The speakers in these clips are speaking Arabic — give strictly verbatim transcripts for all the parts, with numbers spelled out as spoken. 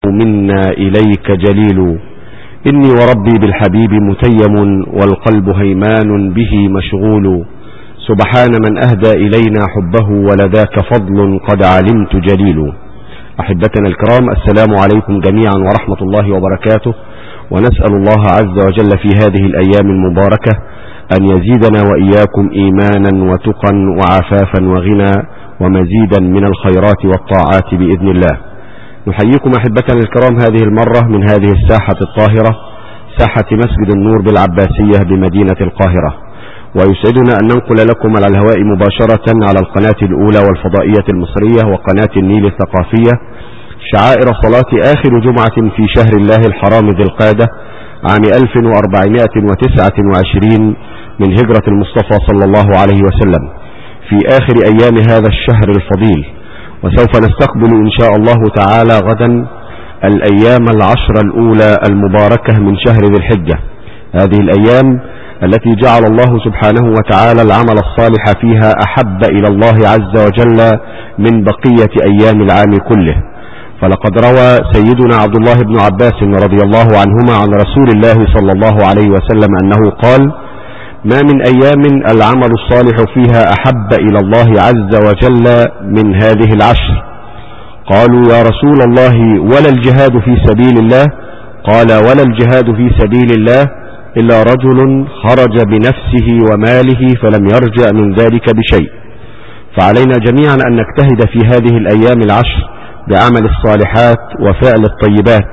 منا إليك جليل. إني وربي بالحبيب متيم والقلب هيمان به مشغول. سبحان من أهدى إلينا حبه ولذاك فضل قد علمت جليل. أحبتنا الكرام، السلام عليكم جميعا ورحمة الله وبركاته، ونسأل الله عز وجل في هذه الأيام المباركة أن يزيدنا وإياكم إيمانا وتقا وعفافا وغنى ومزيدا من الخيرات والطاعات بإذن الله. نحييكم أحبتنا الكرام هذه المرة من هذه الساحة الطاهرة، ساحة مسجد النور بالعباسية بمدينة القاهرة، ويسعدنا أن ننقل لكم على الهواء مباشرة على القناة الأولى والفضائية المصرية وقناة النيل الثقافية شعائر صلاة آخر جمعة في شهر الله الحرام ذي القعدة عام ألف وأربعمائة وتسعة وعشرين من هجرة المصطفى صلى الله عليه وسلم، في آخر أيام هذا الشهر الفضيل. وسوف نستقبل إن شاء الله تعالى غدا الأيام العشر الأولى المباركة من شهر ذي الحجة، هذه الأيام التي جعل الله سبحانه وتعالى العمل الصالح فيها أحب إلى الله عز وجل من بقية أيام العام كله. فلقد روى سيدنا عبد الله بن عباس رضي الله عنهما عن رسول الله صلى الله عليه وسلم أنه قال: ما من أيام العمل الصالح فيها أحب إلى الله عز وجل من هذه العشر. قالوا: يا رسول الله ولا الجهاد في سبيل الله؟ قال: ولا الجهاد في سبيل الله إلا رجل خرج بنفسه وماله فلم يرجع من ذلك بشيء. فعلينا جميعا أن نجتهد في هذه الأيام العشر بعمل الصالحات وفعل الطيبات،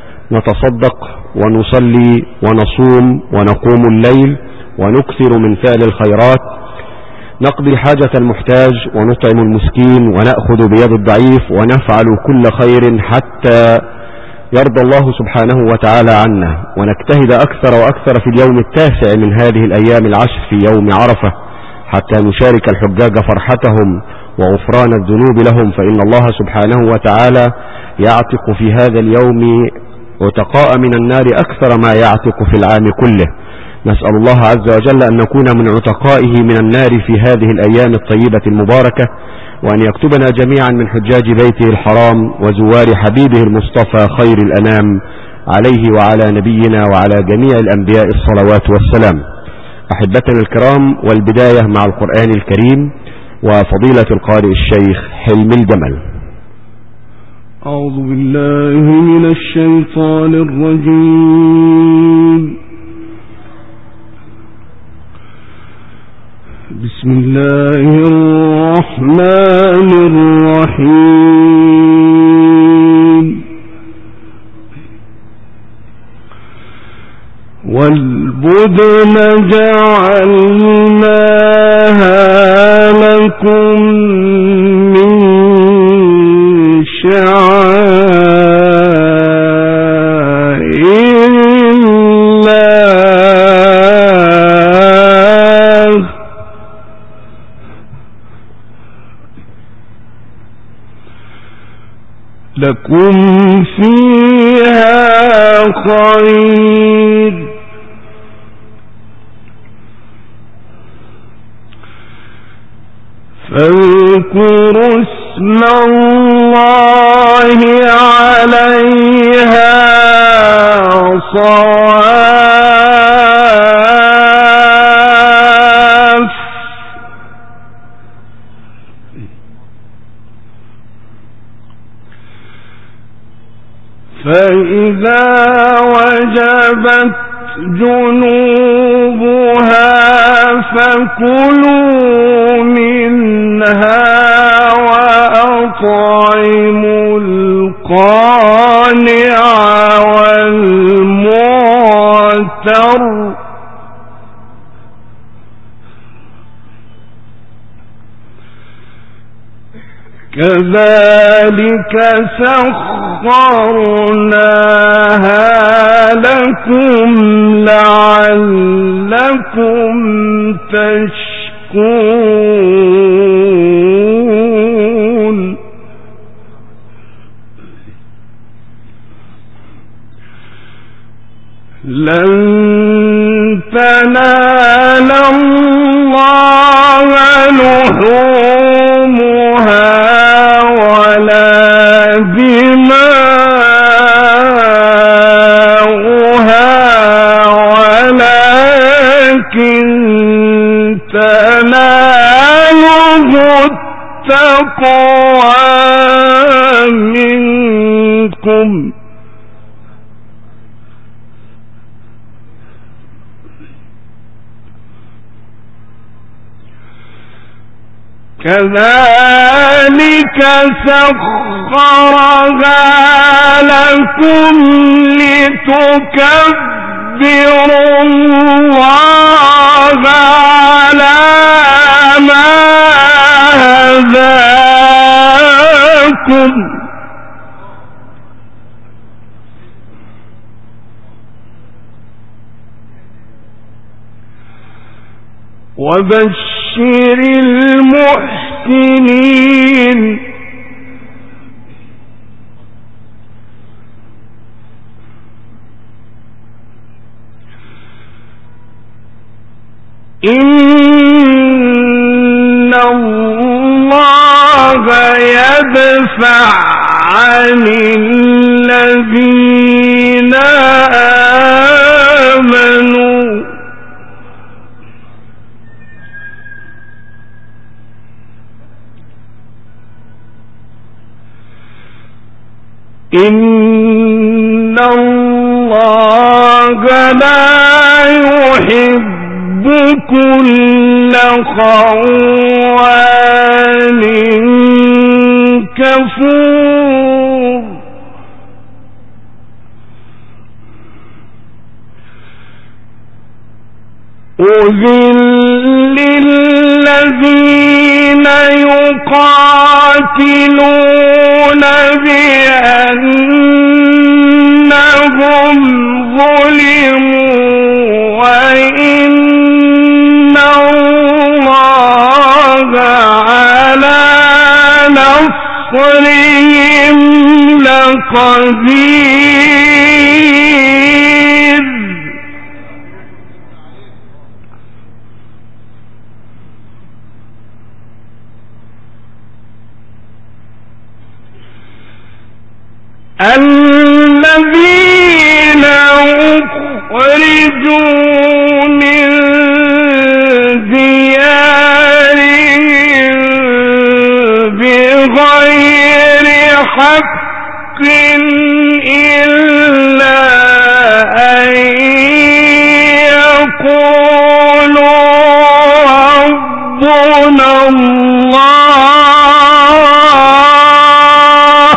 نتصدق ونصلي ونصوم ونقوم الليل ونكثر من فعل الخيرات، نقضي حاجة المحتاج ونطعم المسكين ونأخذ بيد الضعيف ونفعل كل خير حتى يرضى الله سبحانه وتعالى عنا، ونجتهد أكثر وأكثر في اليوم التاسع من هذه الأيام العشر في يوم عرفة حتى نشارك الحجاج فرحتهم وغفران الذنوب لهم، فإن الله سبحانه وتعالى يعتق في هذا اليوم عتقاء من النار أكثر ما يعتق في العام كله. نسأل الله عز وجل أن نكون من عتقائه من النار في هذه الأيام الطيبة المباركة، وأن يكتبنا جميعا من حجاج بيته الحرام وزوار حبيبه المصطفى خير الأنام عليه وعلى نبينا وعلى جميع الأنبياء الصلوات والسلام. أحبتنا الكرام، والبداية مع القرآن الكريم وفضيلة القارئ الشيخ حلم الجمل. أعوذ بالله من الشيطان الرجيم. بسم الله الرحمن الرحيم. والبدن جعلناها لكم من شعائر الله لكم فيها خير فاذكروا اسم الله عليها صواف فإذا وجبت جنوبها فكلوا منها وأطعموا القانع والمعتر كذلك سخرناها لكم لعلكم تشكرون. لن تنال الله لحومها ولا دماؤها أقوى منكم كذلك سخرها لكم لتكبروا الله على ما هداكم وبشر المحسنين إن الله يدفع عن الذين آمنوا إن الله لا يحب كل خوان كفور أذل للذين يقاتلون بأنهم ظلموا وإن الله على نصرهم لقدير الذين أخرجوا من ديارهم بغير حق إلا أن يقولوا ربنا الله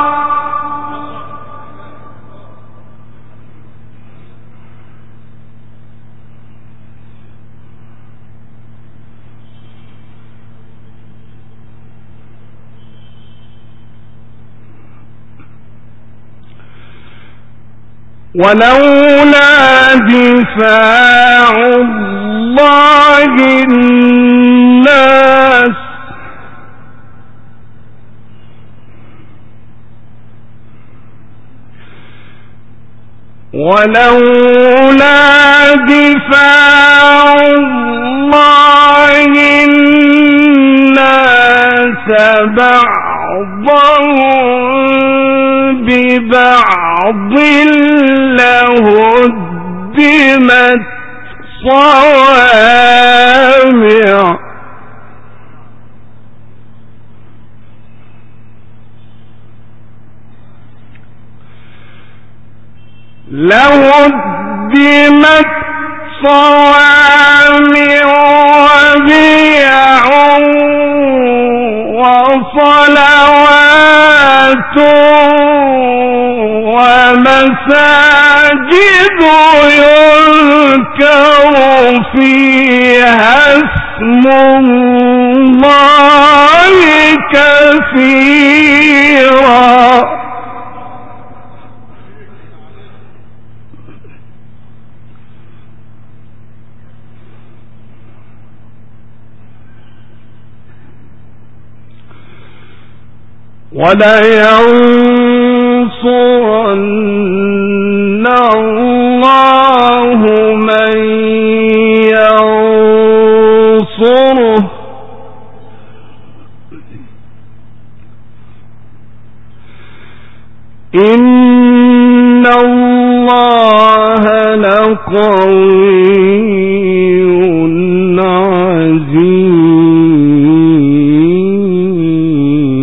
ولولا دفاع الله الناس ولولا دفاع الله الناس بعضهم ببعض لهدمت صوامع لهدمت صوامع وبيع وصلوات ومساجد يذكر فيها اسم الله كثيرا ولينصرن الله من ينصره إن الله لقوي عزيز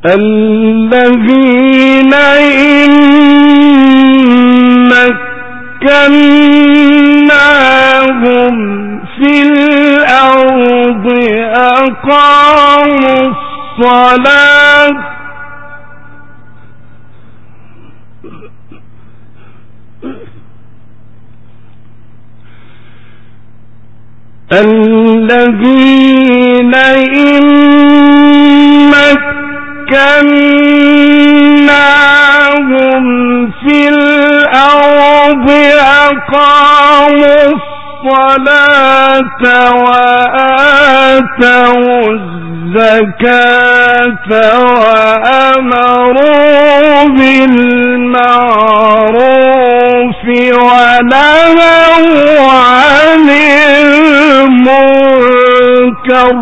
الذين إن مكناهم في الأرض أقاموا الصلاة الذين إن مكناهم في الأرض أقاموا الصلاة وآتوا الزكاة وأمروا بالمعروف ونهوا عن المنكر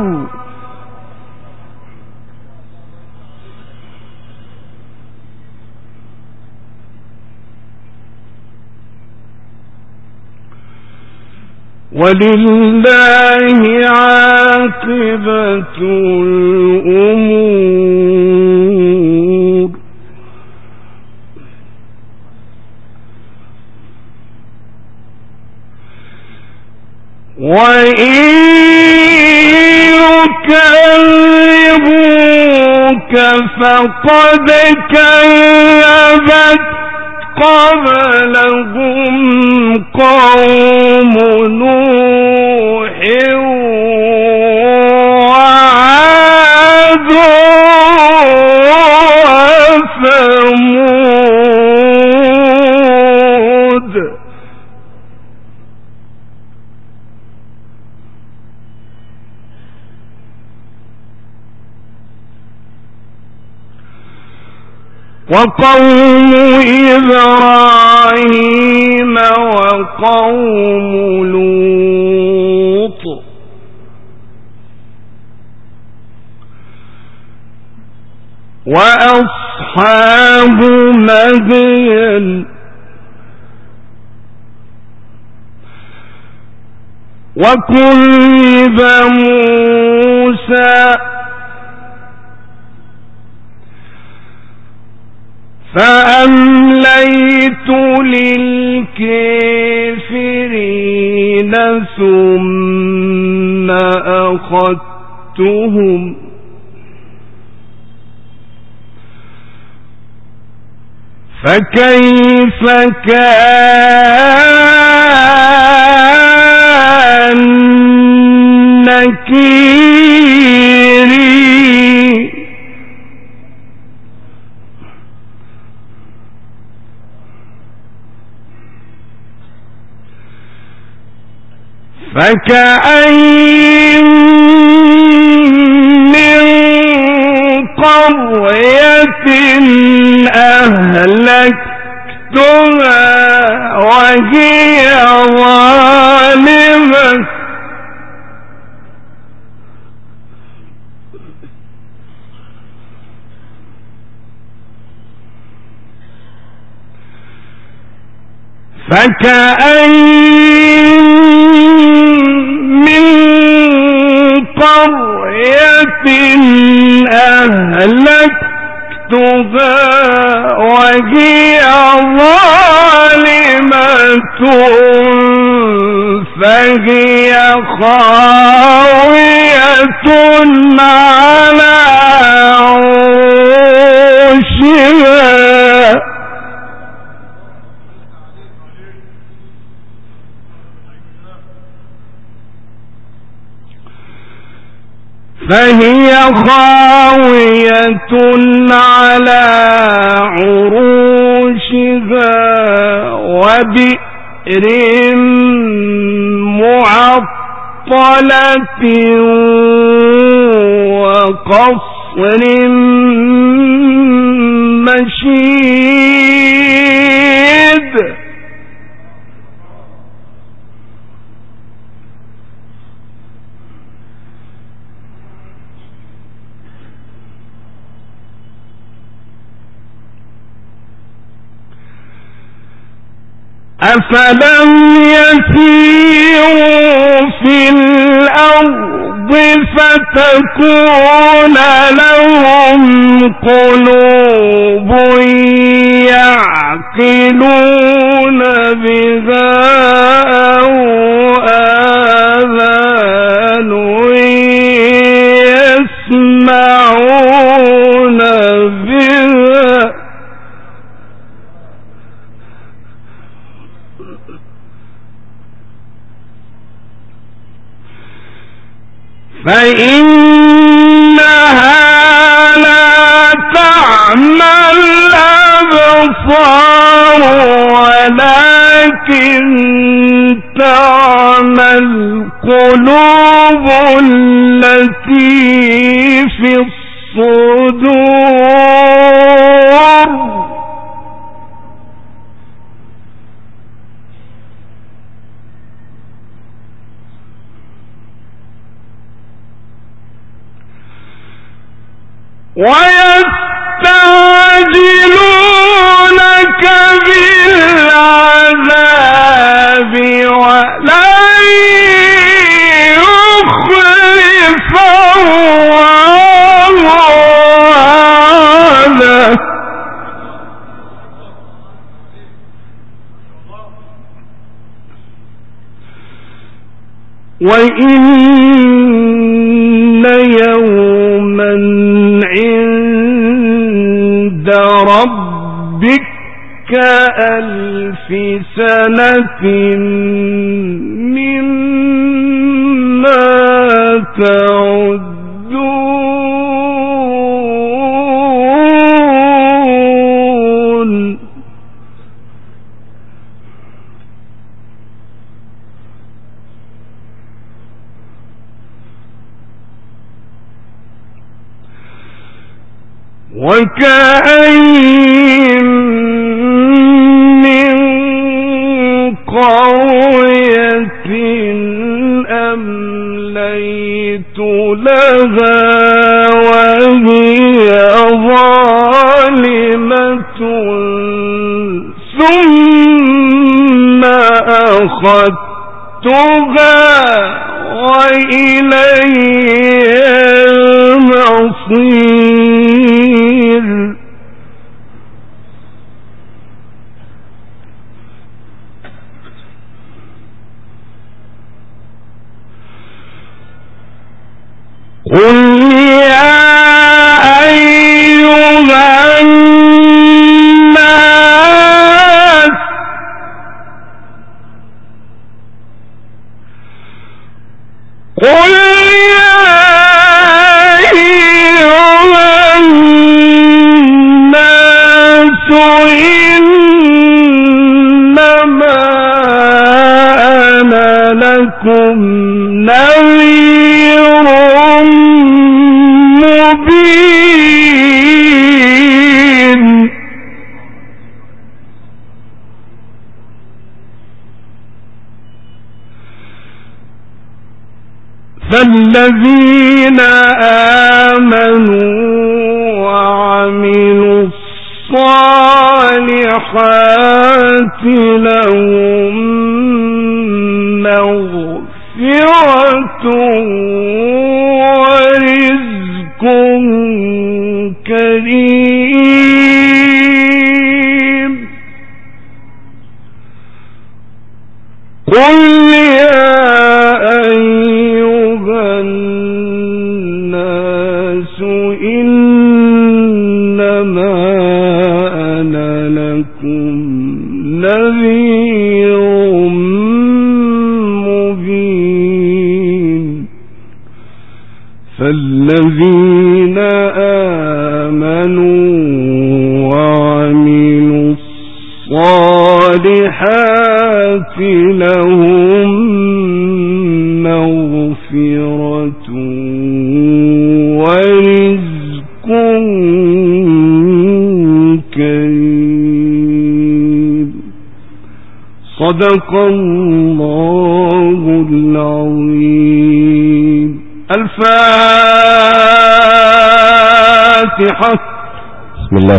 ولله عاقبة الأمور وإن يكذبوك فقد كذبت قبلهم قوم نوح وعاد وثمود وقوم إبراهيم وقوم لوط وأصحاب مدين وكذب موسى فأمليت للكافرين ثم أخذتهم فكيف كان نكيري فكأين من قرية أهلكتها وهي ظالمة فكأين من قرية أهلكتها وهي ظالمة فهي خاوية على عروشها فهي خاوية على عروشها وبئر معطلة وقصر مشيد أفلم يسيروا في الأرض فتكون لهم قلوب يعقلون بها أو آذان يسمعون بها فإنها لا تعمى الأبصار ولكن تعمى القلوب التي في الصدور ويستعجلونك بالعذاب ولن يخلف الله وعده وإن يوما عند ربك كألف سنة مما تعدون وكأين من قرية أمليت لها وهي ظالمة ثم أخذتها وإلي المصير قل يا أيها الناس قل يا أيها الناس إنما أنا لكم نذير مبين فالذين آمنوا وعملوا الصالحات لهم مغفرة ورزق كريم قل يا أيها الناس إنما أنا لكم نذير مبين فالذين آمنوا وعملوا الصالحات لهم مغفرة ورزق كريم صدق الله العظيم. الفاتحة. بسم الله